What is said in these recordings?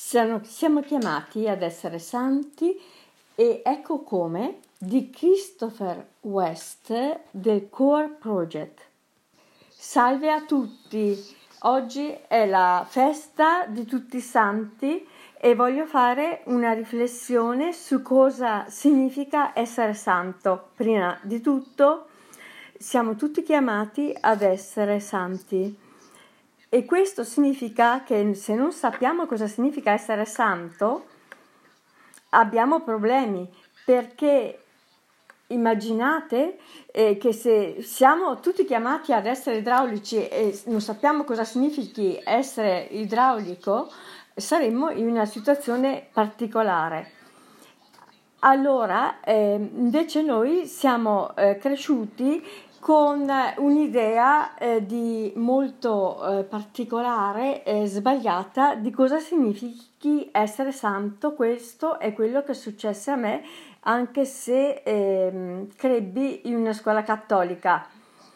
Siamo chiamati ad essere santi e ecco come di Christopher West del Core Project. Salve a tutti, oggi è la festa di tutti i santi e voglio fare una riflessione su cosa significa essere santo. Prima di tutto siamo tutti chiamati ad essere santi. E questo significa che se non sappiamo cosa significa essere santo, abbiamo problemi, perché immaginate che se siamo tutti chiamati ad essere idraulici e non sappiamo cosa significhi essere idraulico, saremmo in una situazione particolare. Allora, invece noi siamo cresciuti con un'idea di molto particolare e sbagliata di cosa significhi essere santo. Questo è quello che successe a me, anche se crebbi in una scuola cattolica.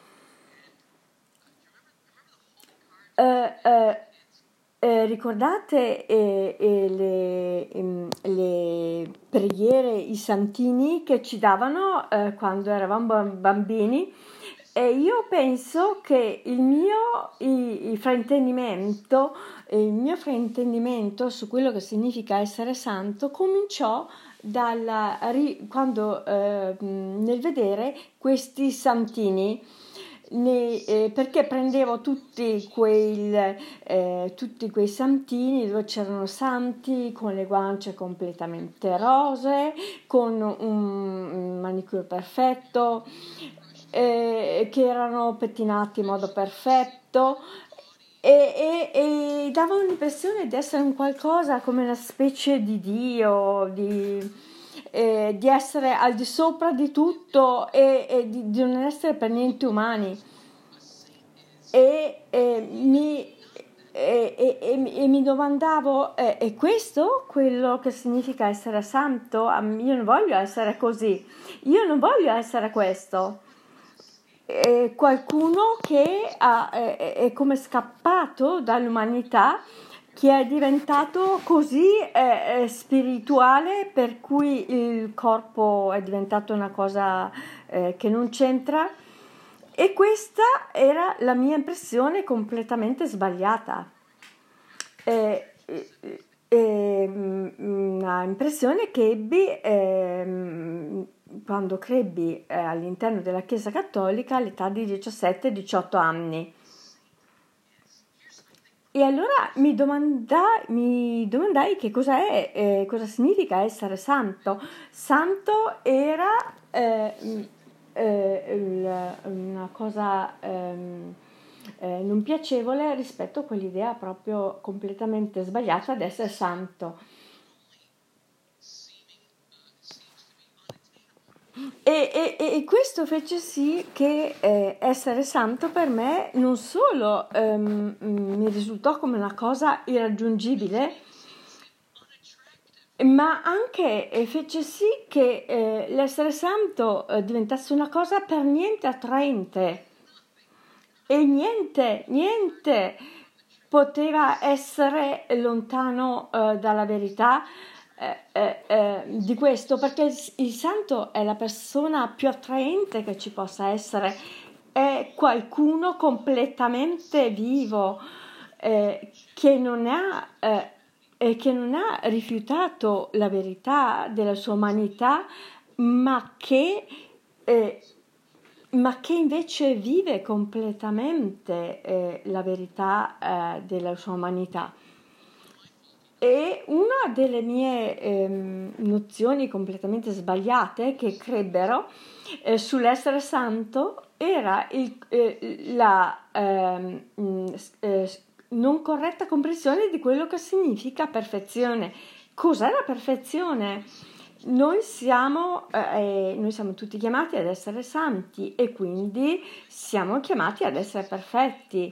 Ricordate le preghiere, i santini che ci davano quando eravamo bambini? E io penso che il mio fraintendimento su quello che significa essere santo cominciò quando nel vedere questi santini. Perché prendevo tutti quei santini dove c'erano santi con le guance completamente rosee, con un manicure perfetto, che erano pettinati in modo perfetto e davano l'impressione di essere un qualcosa come una specie di Dio, di essere al di sopra di tutto e di non essere per niente umani. Mi domandavo, è questo quello che significa essere santo? Io non voglio essere così, io non voglio essere questo. Qualcuno che è come scappato dall'umanità, che è diventato così spirituale, per cui il corpo è diventato una cosa che non c'entra, e questa era la mia impressione completamente sbagliata. Una impressione che ebbi quando crebbi all'interno della Chiesa Cattolica all'età di 17-18 anni. E allora mi domandai che cosa significa essere santo. Santo era una cosa non piacevole rispetto a quell'idea proprio completamente sbagliata di essere santo. E questo fece sì che essere santo per me non solo mi risultò come una cosa irraggiungibile, ma anche fece sì che l'essere santo diventasse una cosa per niente attraente, e niente poteva essere lontano dalla verità di questo, perché il santo è la persona più attraente che ci possa essere, è qualcuno completamente vivo che non ha rifiutato la verità della sua umanità, ma che invece vive completamente la verità della sua umanità. E una delle mie nozioni completamente sbagliate che crebbero sull'essere santo era la non corretta comprensione di quello che significa perfezione. Cos'è la perfezione? Noi siamo tutti chiamati ad essere santi e quindi siamo chiamati ad essere perfetti.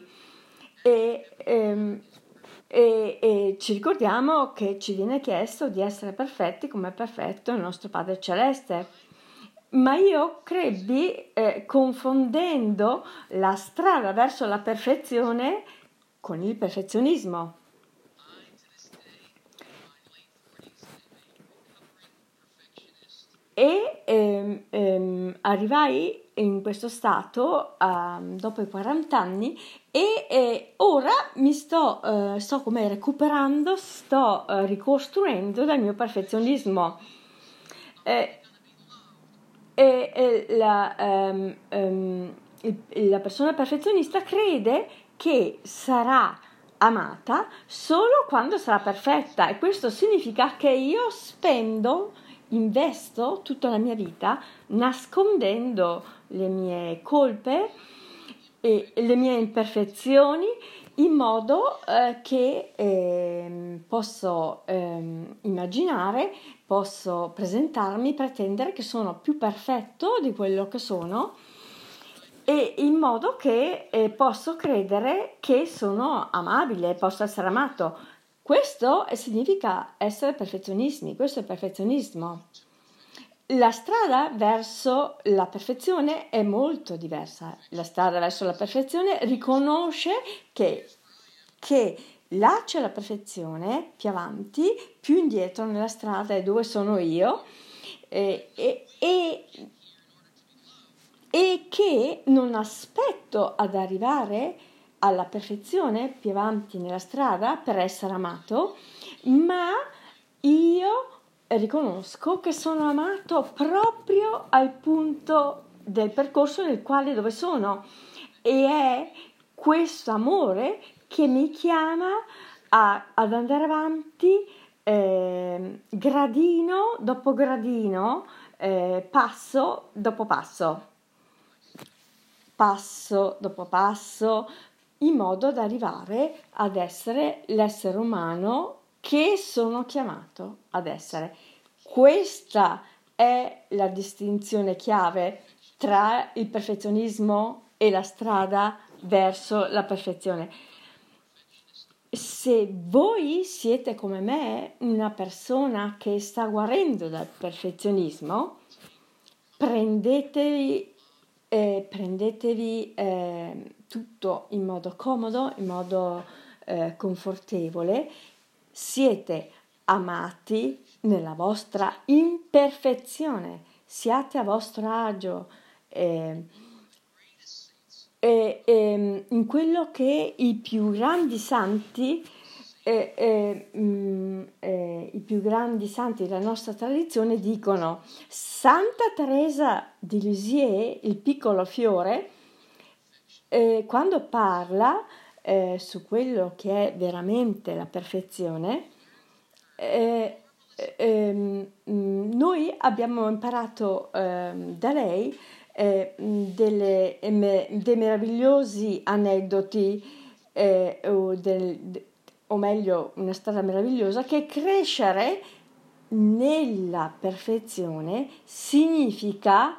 E ci ricordiamo che ci viene chiesto di essere perfetti come è perfetto il nostro Padre Celeste. Ma io crebbi confondendo la strada verso la perfezione con il perfezionismo. arrivai in questo stato dopo i 40 anni e ora mi sto come recuperando, sto ricostruendo dal mio perfezionismo. La persona perfezionista crede che sarà amata solo quando sarà perfetta, e questo significa che io investo tutta la mia vita nascondendo le mie colpe e le mie imperfezioni, in modo che posso immaginare, posso presentarmi, pretendere che sono più perfetto di quello che sono, e in modo che posso credere che sono amabile, posso essere amato. Questo significa essere perfezionisti, questo è perfezionismo. La strada verso la perfezione è molto diversa. La strada verso la perfezione riconosce che là c'è la perfezione, più avanti, più indietro nella strada è dove sono io, e che non aspetto ad arrivare alla perfezione più avanti nella strada per essere amato, ma io riconosco che sono amato proprio al punto del percorso dove sono, e è questo amore che mi chiama ad andare avanti gradino dopo gradino, passo dopo passo dopo passo, in modo da arrivare ad essere l'essere umano che sono chiamato ad essere. Questa è la distinzione chiave tra il perfezionismo e la strada verso la perfezione. Se voi siete come me una persona che sta guarendo dal perfezionismo, prendetevi tutto in modo comodo, in modo confortevole, siete amati nella vostra imperfezione, siate a vostro agio, in quello che i più grandi santi della nostra tradizione dicono. Santa Teresa di Lisieux, il piccolo fiore, quando parla su quello che è veramente la perfezione, noi abbiamo imparato da lei dei meravigliosi aneddoti, o meglio una storia meravigliosa, che crescere nella perfezione significa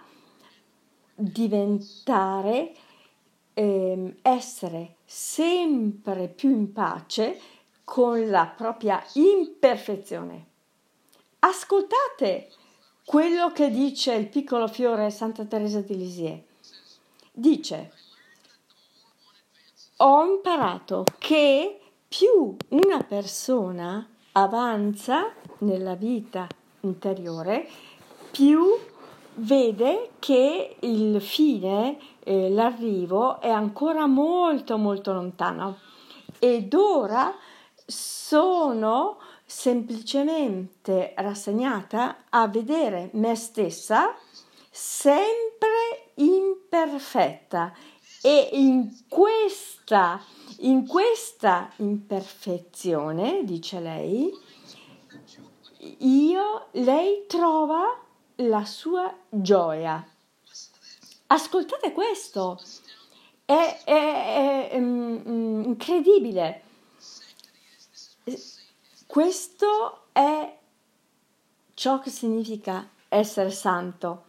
diventare, essere sempre più in pace con la propria imperfezione. Ascoltate quello che dice il piccolo fiore Santa Teresa di Lisieux. Dice: ho imparato che più una persona avanza nella vita interiore, più vede che il fine, l'arrivo è ancora molto molto lontano, ed ora sono semplicemente rassegnata a vedere me stessa sempre imperfetta, e in questa imperfezione, dice lei, lei trova la sua gioia. Ascoltate questo, è incredibile. Questo è ciò che significa essere santo.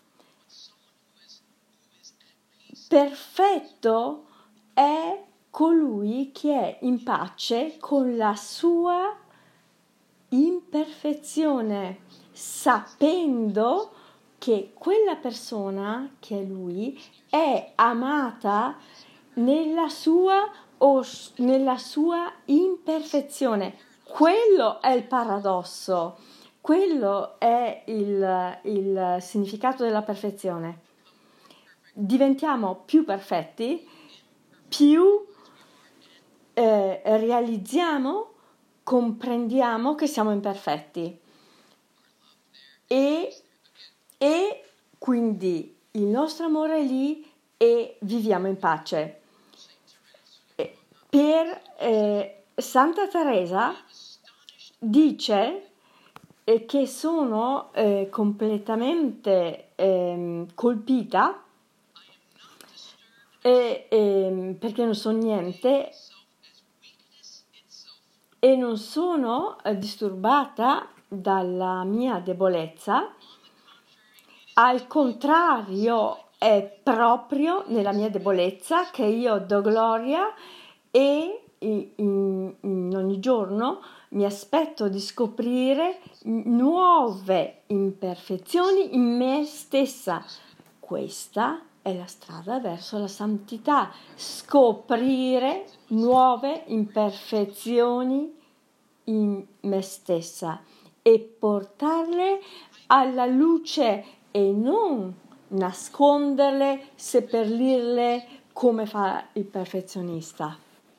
Perfetto è colui che è in pace con la sua imperfezione, sapendo che quella persona, che è lui, è amata nella sua imperfezione. Quello è il paradosso, quello è il significato della perfezione. diventiamo più perfetti, più realizziamo, comprendiamo che siamo imperfetti e quindi il nostro amore è lì e viviamo in pace. Santa Teresa dice che sono completamente colpita perché non so niente e non sono disturbata dalla mia debolezza, al contrario è proprio nella mia debolezza che io do gloria e in ogni giorno mi aspetto di scoprire nuove imperfezioni in me stessa. Questa è la strada verso la santità, scoprire nuove imperfezioni in me stessa e portarle alla luce e non nasconderle, seppellirle come fa il perfezionista.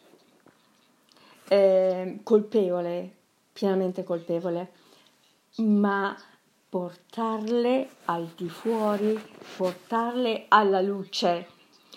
Colpevole, pienamente colpevole, ma portarle al di fuori, portarle alla luce,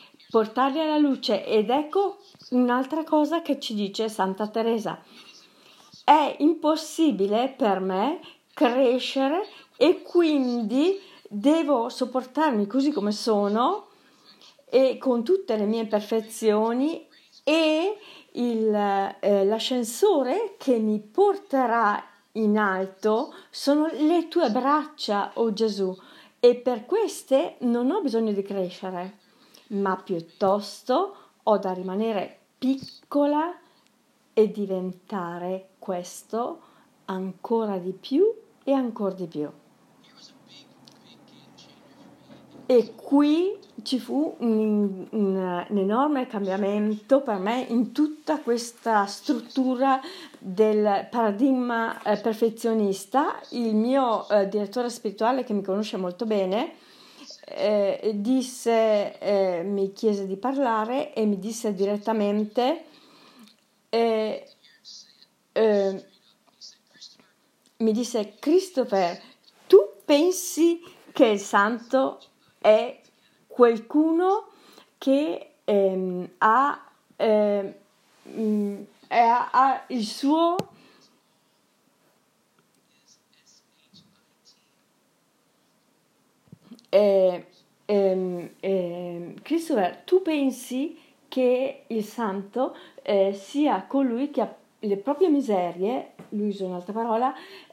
ed ecco un'altra cosa che ci dice Santa Teresa: è impossibile per me crescere e quindi devo sopportarmi così come sono e con tutte le mie imperfezioni e l'ascensore che mi porterà in alto sono le tue braccia, oh Gesù, e per queste non ho bisogno di crescere, ma piuttosto ho da rimanere piccola e diventare questo ancora di più e ancora di più. E qui ci fu un enorme cambiamento per me in tutta questa struttura del paradigma perfezionista. Il mio direttore spirituale, che mi conosce molto bene, mi chiese di parlare e mi disse direttamente mi disse: Christopher, tu pensi che il santo è qualcuno che ha il suo Christopher, tu pensi che il santo sia colui che ha le proprie miserie, lui usa un'altra parola,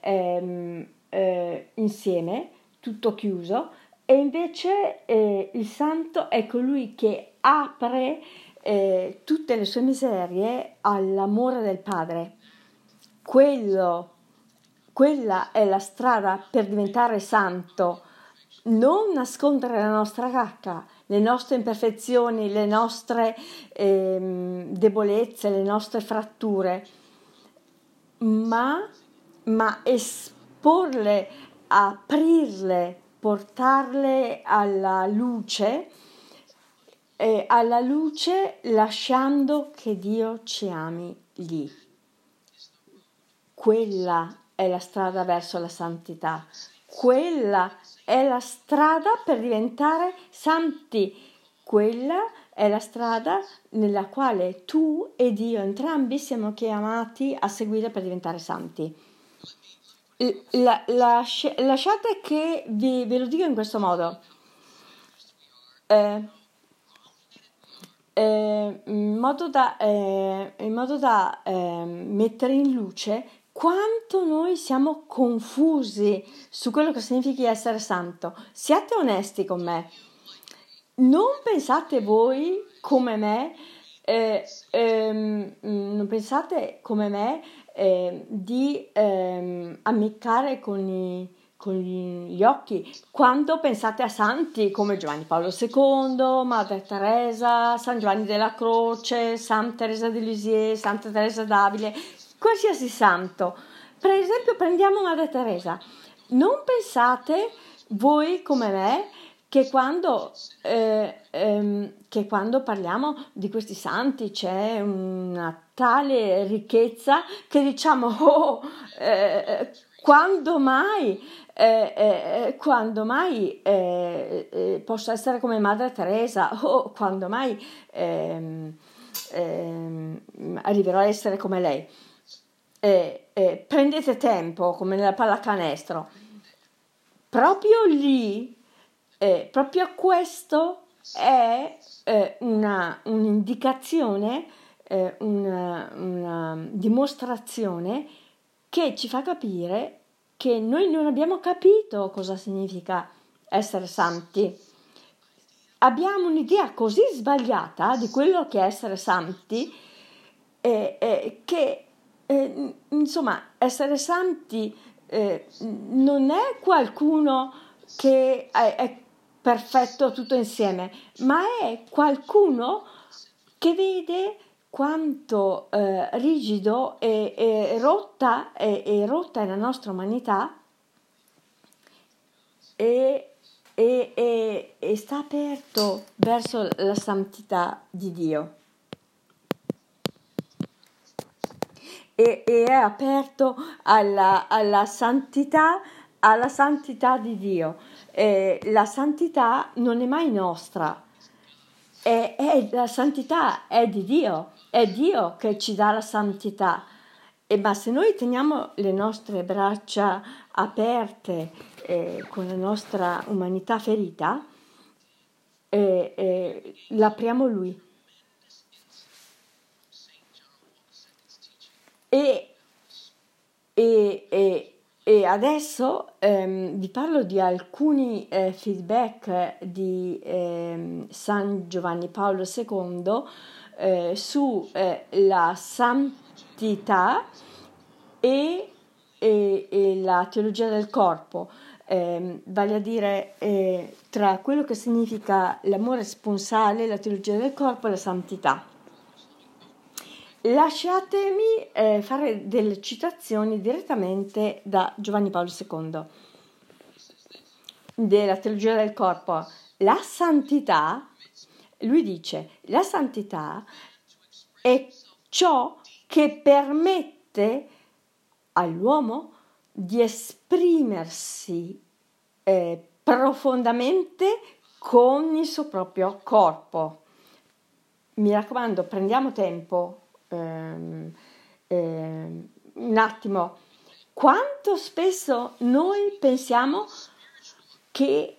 insieme, tutto chiuso, e invece il santo è colui che apre tutte le sue miserie all'amore del Padre. Quella è la strada per diventare santo. Non nascondere la nostra cacca, le nostre imperfezioni, le nostre debolezze, le nostre fratture, ma esporle, aprirle, portarle alla luce lasciando che Dio ci ami lì. Quella è la strada verso la santità. Quella è la strada per diventare santi. Quella è la strada nella quale tu ed io entrambi siamo chiamati a seguire per diventare santi. Lasciate che ve lo dico in questo modo. In modo da mettere in luce quanto noi siamo confusi su quello che significa essere santo. Siate onesti con me. Non pensate voi come me, non pensate come me di ammiccare con gli occhi quando pensate a santi come Giovanni Paolo II, Madre Teresa, San Giovanni della Croce, Santa Teresa di Lisieux, Santa Teresa d'Avila, qualsiasi santo. Per esempio prendiamo Madre Teresa. Non pensate voi come me che quando parliamo di questi santi c'è una tale ricchezza che diciamo, quando mai, posso essere come Madre Teresa, o quando mai arriverò a essere come lei. Prendete tempo, come nella pallacanestro. Proprio lì, proprio questo è un'indicazione, una dimostrazione che ci fa capire che noi non abbiamo capito cosa significa essere santi. Abbiamo un'idea così sbagliata di quello che è essere santi, che insomma essere santi non è qualcuno che è perfetto tutto insieme, ma è qualcuno che vede quanto rigido e rotta è la nostra umanità e sta aperto verso la santità di Dio. E è aperto alla santità di Dio. La santità non è mai nostra, la santità è di Dio, è Dio che ci dà la santità. Ma se noi teniamo le nostre braccia aperte con la nostra umanità ferita, l'apriamo Lui. E adesso vi parlo di alcuni feedback di San Giovanni Paolo II su la santità e la teologia del corpo, vale a dire tra quello che significa l'amore sponsale, la teologia del corpo e la santità. Lasciatemi fare delle citazioni direttamente da Giovanni Paolo II della teologia del corpo. La santità, lui dice, la santità è ciò che permette all'uomo di esprimersi profondamente con il suo proprio corpo. Mi raccomando, prendiamo tempo. Un attimo, quanto spesso noi pensiamo che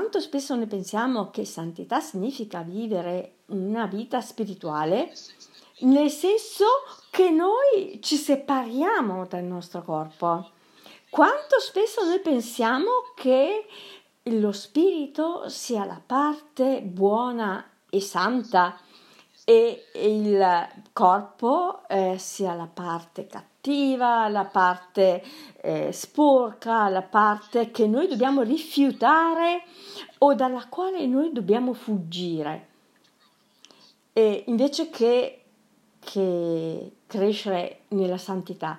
santità significa vivere una vita spirituale, nel senso che noi ci separiamo dal nostro corpo. Quanto spesso noi pensiamo che lo spirito sia la parte buona e santa e il corpo sia la parte cattiva, la parte sporca, la parte che noi dobbiamo rifiutare o dalla quale noi dobbiamo fuggire, e invece che crescere nella santità.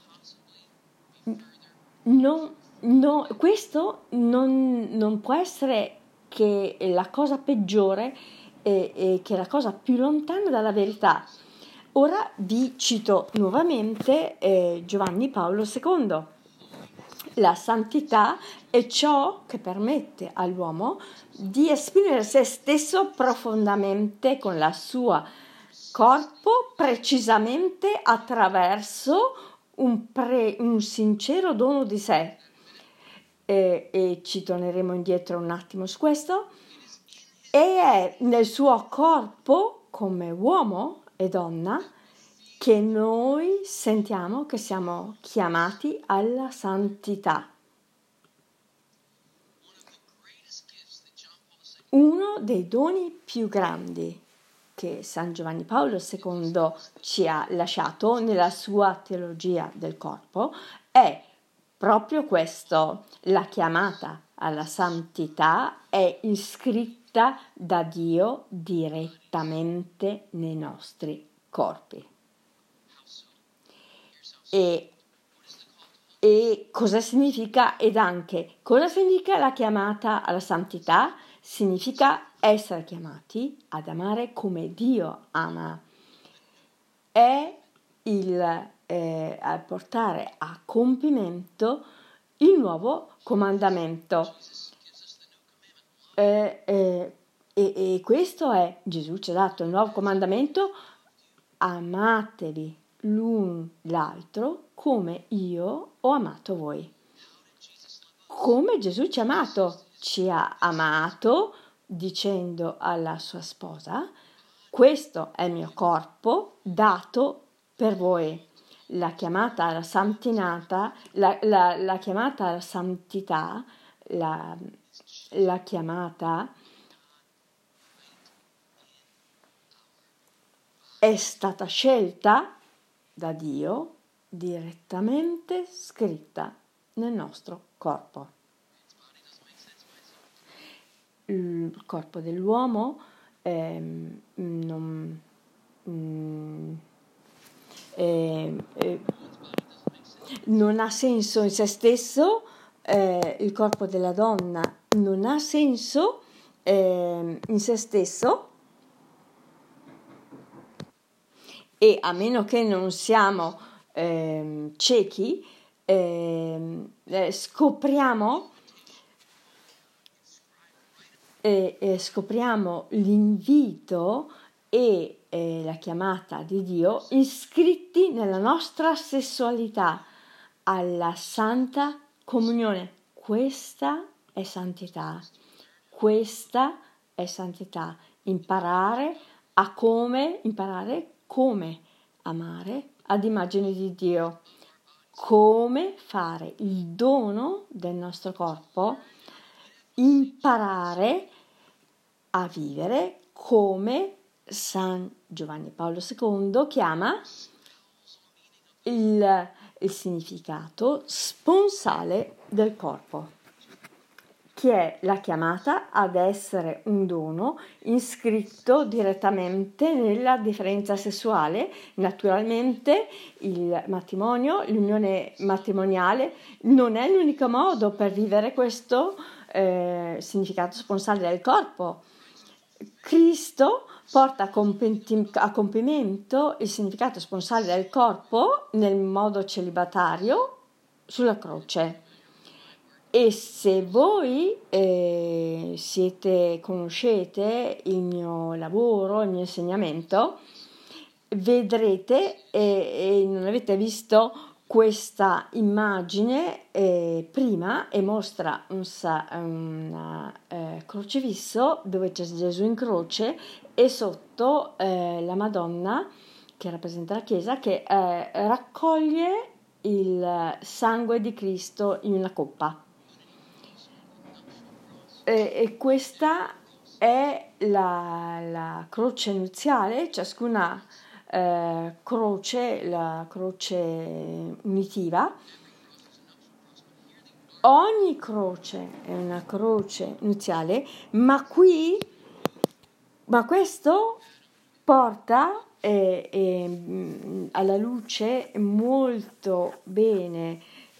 Questo non può essere che la cosa peggiore e che è la cosa più lontana dalla verità. Ora vi cito nuovamente Giovanni Paolo II. La santità è ciò che permette all'uomo di esprimere se stesso profondamente con la sua corpo, precisamente attraverso un sincero dono di sé. E ci torneremo indietro un attimo su questo. E è nel suo corpo, come uomo e donna, che noi sentiamo che siamo chiamati alla santità. Uno dei doni più grandi che San Giovanni Paolo II ci ha lasciato nella sua teologia del corpo è proprio questo: la chiamata alla santità è iscritta da Dio direttamente nei nostri corpi. E cosa significa? Ed anche cosa significa la chiamata alla santità? significa essere chiamati ad amare come Dio ama. È a portare a compimento il nuovo comandamento. E questo è, Gesù ci ha dato il nuovo comandamento: amatevi l'un l'altro come io ho amato voi. Come Gesù ci ha amato dicendo alla sua sposa: questo è il mio corpo dato per voi. La chiamata alla santità, la chiamata alla santità, la chiamata è stata scelta da Dio, direttamente scritta nel nostro corpo. Il corpo dell'uomo non ha senso in se stesso, il corpo della donna non ha senso in se stesso, e a meno che non siamo ciechi, scopriamo l'invito e la chiamata di Dio iscritti nella nostra sessualità alla santa comunione. Questa è santità. Imparare come amare ad immagine di Dio, come fare il dono del nostro corpo, imparare a vivere come San Giovanni Paolo II chiama il significato sponsale del corpo, che è la chiamata ad essere un dono iscritto direttamente nella differenza sessuale. Naturalmente il matrimonio, l'unione matrimoniale, non è l'unico modo per vivere questo significato sponsale del corpo. Cristo porta a compimento il significato sponsale del corpo nel modo celibatario sulla croce. E se voi conoscete il mio lavoro, il mio insegnamento, vedrete e non avete visto questa immagine prima, e mostra un crocefisso dove c'è Gesù in croce e sotto la Madonna, che rappresenta la Chiesa, che raccoglie il sangue di Cristo in una coppa. E questa è la croce nuziale. Ciascuna croce, la croce unitiva, ogni croce è una croce nuziale, ma questo porta alla luce molto bene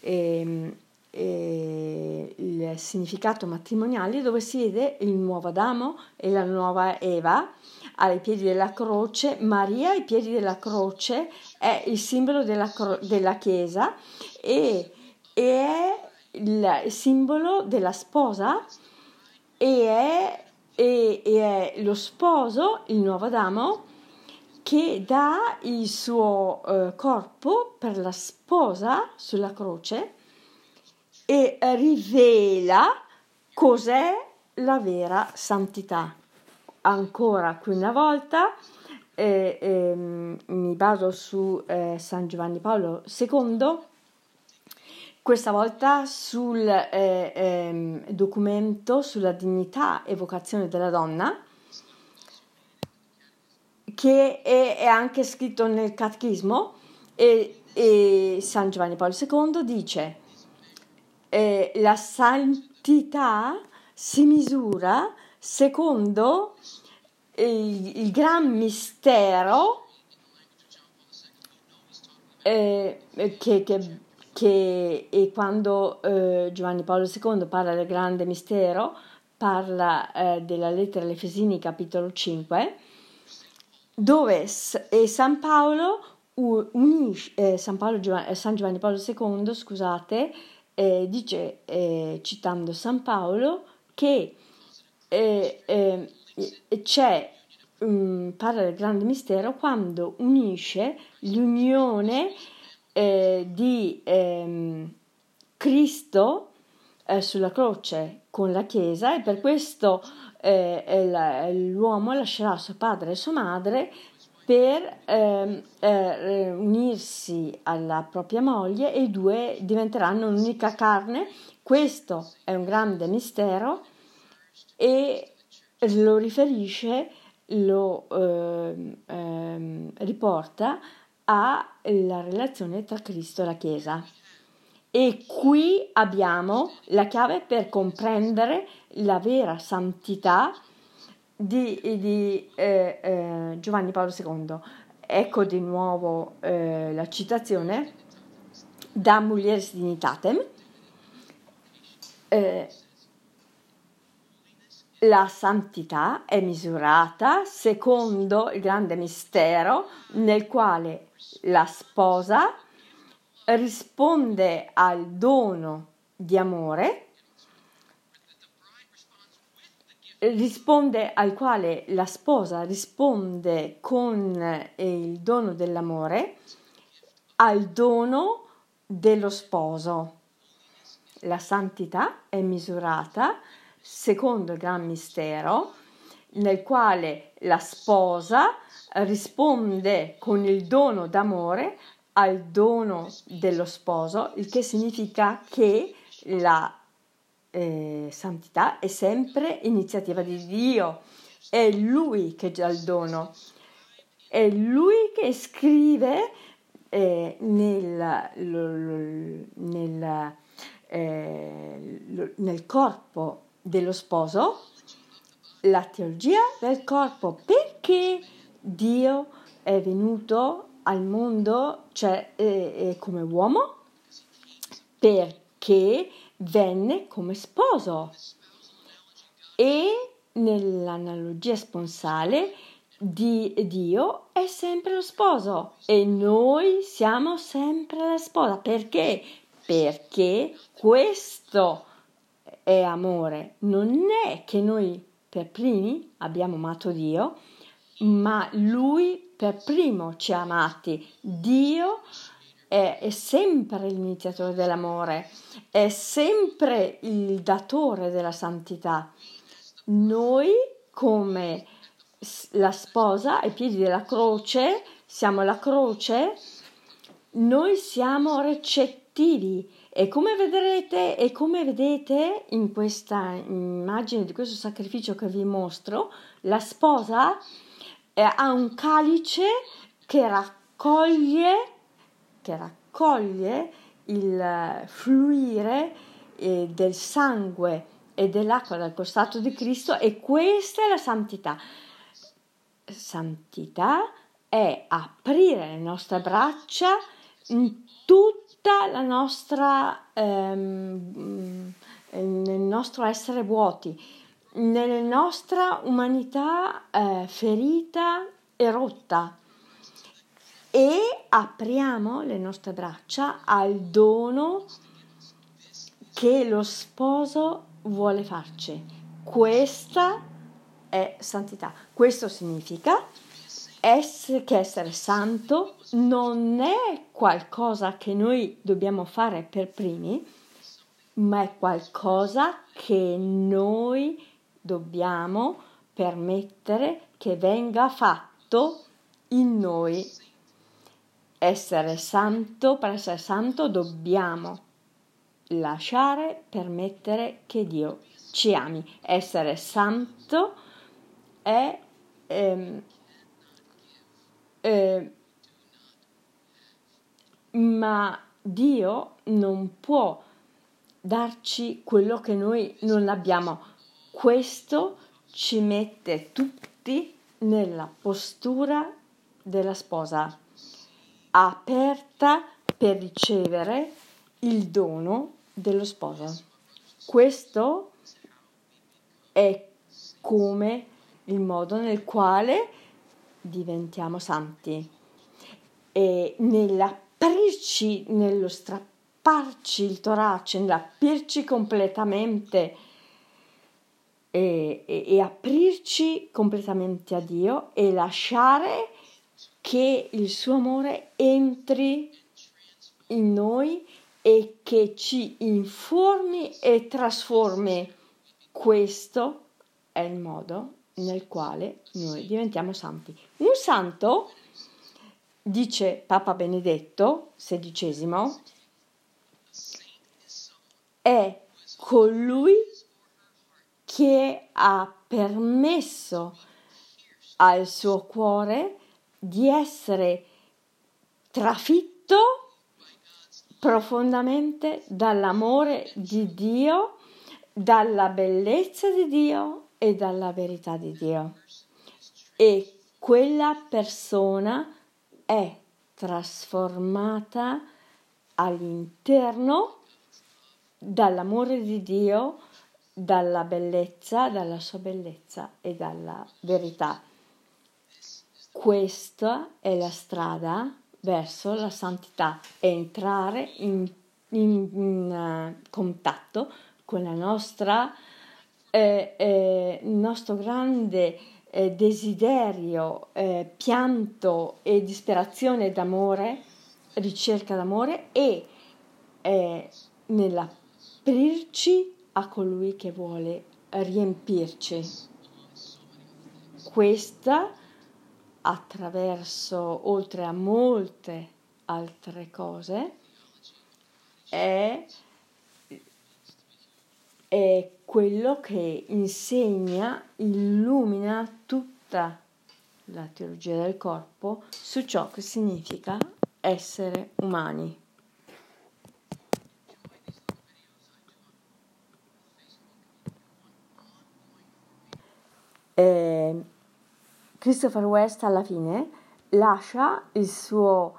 il significato matrimoniale, dove si vede il nuovo Adamo e la nuova Eva ai piedi della croce. Maria ai piedi della croce è il simbolo della Chiesa e è il simbolo della sposa, e è lo sposo, il nuovo Adamo, che dà il suo corpo per la sposa sulla croce e rivela cos'è la vera santità. Ancora qui una volta mi baso su San Giovanni Paolo II, questa volta sul documento sulla dignità e vocazione della donna, che è anche scritto nel Catechismo, e San Giovanni Paolo II dice: la santità si misura secondo il gran mistero che e quando Giovanni Paolo II parla del grande mistero, parla della lettera agli Efesini capitolo 5, dove San Paolo unisce, San Giovanni Paolo II, scusate, dice, citando San Paolo, che c'è, parla del grande mistero quando unisce l'unione di Cristo sulla croce con la Chiesa, e per questo l'uomo lascerà suo padre e sua madre per unirsi alla propria moglie, e i due diventeranno un'unica carne. Questo è un grande mistero e lo riferisce, lo riporta alla relazione tra Cristo e la Chiesa. E qui abbiamo la chiave per comprendere la vera santità di Giovanni Paolo II. Ecco di nuovo la citazione da Mulieris Dignitatem. La santità è misurata secondo il grande mistero nel quale la sposa risponde al dono di amore, al quale la sposa risponde con il dono dell'amore al dono dello sposo. La santità è misurata secondo il gran mistero nel quale la sposa risponde con il dono d'amore al dono dello sposo, il che significa che la santità è sempre iniziativa di Dio, è Lui che dà il dono, è Lui che scrive nel corpo dello sposo la teologia del corpo, perché Dio è venuto al mondo, cioè come uomo, perché venne come sposo, e nell'analogia sponsale di Dio è sempre lo sposo e noi siamo sempre la sposa. Perché? Perché questo è amore. Non è che noi per primi abbiamo amato Dio, ma Lui per primo ci ha amati. Dio è sempre l'iniziatore dell'amore, è sempre il datore della santità. Noi, come la sposa ai piedi della croce, siamo la croce, noi siamo recettivi. E come vedete in questa immagine di questo sacrificio che vi mostro, la sposa ha un calice che raccoglie il fluire del sangue e dell'acqua dal costato di Cristo, e questa è la santità. Santità è aprire le nostre braccia in tutta la nostra nel nostro essere vuoti, nella nostra umanità ferita e rotta, e apriamo le nostre braccia al dono che lo sposo vuole farci. Questa è santità. Questo significa che essere santo non è qualcosa che noi dobbiamo fare per primi, ma è qualcosa che noi dobbiamo permettere che venga fatto in noi. Per essere santo dobbiamo permettere che Dio ci ami. Essere santo è ma Dio non può darci quello che noi non abbiamo. Questo ci mette tutti nella postura della sposa, aperta per ricevere il dono dello sposo. Questo è come il modo nel quale diventiamo santi. E nell'aprirci, nello strapparci il torace, nell'aprirci completamente e aprirci completamente a Dio e lasciare che il suo amore entri in noi e che ci informi e trasformi. Questo è il modo nel quale noi diventiamo santi. Un santo, dice Papa Benedetto XVI, è colui che ha permesso al suo cuore di essere trafitto profondamente dall'amore di Dio, dalla bellezza di Dio e dalla verità di Dio. E quella persona è trasformata all'interno dall'amore di Dio, dalla bellezza, dalla sua bellezza e dalla verità. Questa è la strada verso la santità, entrare in contatto con la nostra nostro grande desiderio, pianto e disperazione d'amore, ricerca d'amore e nell'aprirci a colui che vuole riempirci. Questa attraverso, oltre a molte altre cose, è quello che insegna, illumina tutta la teologia del corpo su ciò che significa essere umani. Christopher West alla fine lascia il suo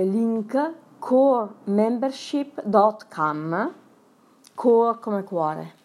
link coremembership.com, core come cuore.